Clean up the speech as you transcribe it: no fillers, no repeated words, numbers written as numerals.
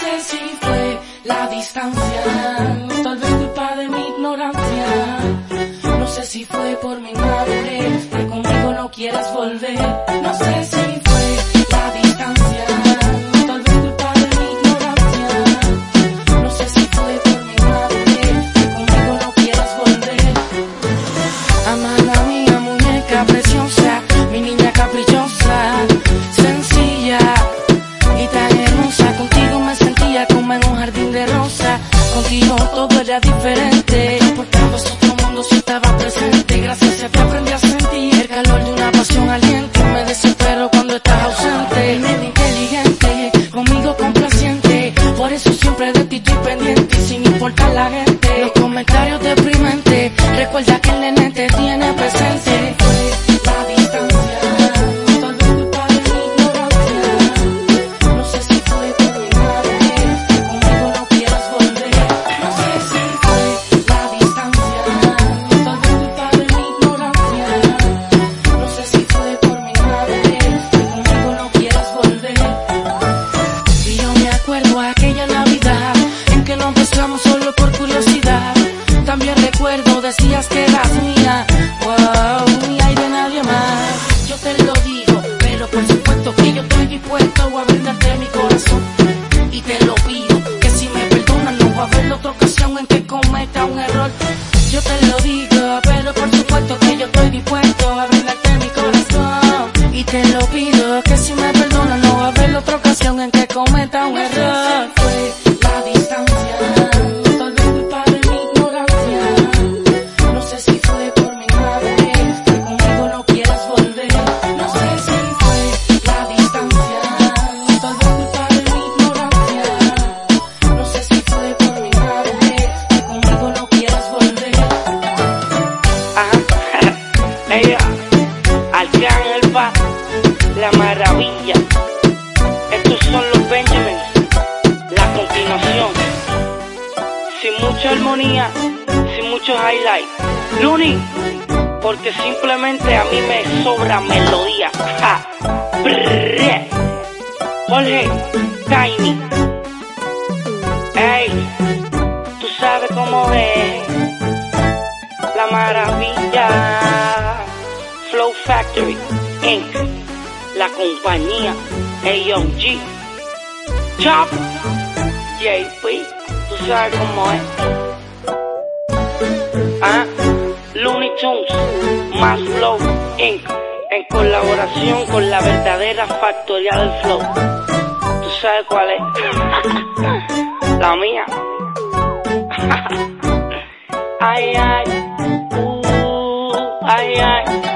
sé si fue la distancia, tal vez culpa de mi ignorancia. No sé si fue por mi madurez, que conmigo no quieras volver. No sé si fue la distancia, tal vez culpa de mi ignorancia. No sé si fue por mi madurez, que conmigo no quieras volver. Amada mía, muñeca preciosa, mi niña caprichosa, sencilla y tan hermosa. Contigo me sentía como en un jardín de rosa. Contigo todo era diferente, no importaba otro mundo si estaba presente. Gracias a ti aprendí a sentir el calor de una pasión ardiente. Me desespero cuando estás ausente. Medio inteligente, conmigo complaciente, por eso siempre de ti estoy pendiente. Sin importar la gente, los comentarios deprimentes, recuerda que el nene te tiene presente. La distancia, tal vez culpa de mi ignorancia. No sé si fue por mi madre, que conmigo no quieras volver. No sé si fue la distancia, tal vez culpa de mi ignorancia. No sé si fue por mi madre, que conmigo no quieras volver. Y yo me acuerdo aquella Navidad en que nos besamos solo por curiosidad. También recuerdo decías que eras mía, wow, mía y de nadie más. Yo te lo digo, pero por supuesto que yo estoy dispuesto a brindarte mi corazón. Y te lo pido, que si me perdonas no va a haber otra ocasión en que cometa un error. Yo te lo digo, pero por supuesto que yo estoy dispuesto a brindarte mi corazón. Y te lo pido, que si me perdonas no va a haber otra ocasión en que cometa un error. Fue la distancia, tal vez culpa de mi ignorancia. No sé si fue por mi madre, que conmigo no quieras volver. No sé si fue la distancia, tal vez culpa de mi ignorancia. No sé si fue por mi madre, que conmigo no quieras volver. Ella, Arcángel, la maravilla. Estos son los Benjamins, la continuación. Sin mucha armonía, sin mucho highlight. Looney, porque simplemente a mí me sobra melodía. Ja. Brrr. Jorge, Tiny. Ey, tú sabes cómo es. La maravilla. Flow Factory Inc. La compañía AOG Chop JP, tú sabes cómo es. Looney Tunes más Flow Inc. en colaboración con la verdadera factoría del flow. Tú sabes cuál es. La mía. Ay, ay, ay, ay.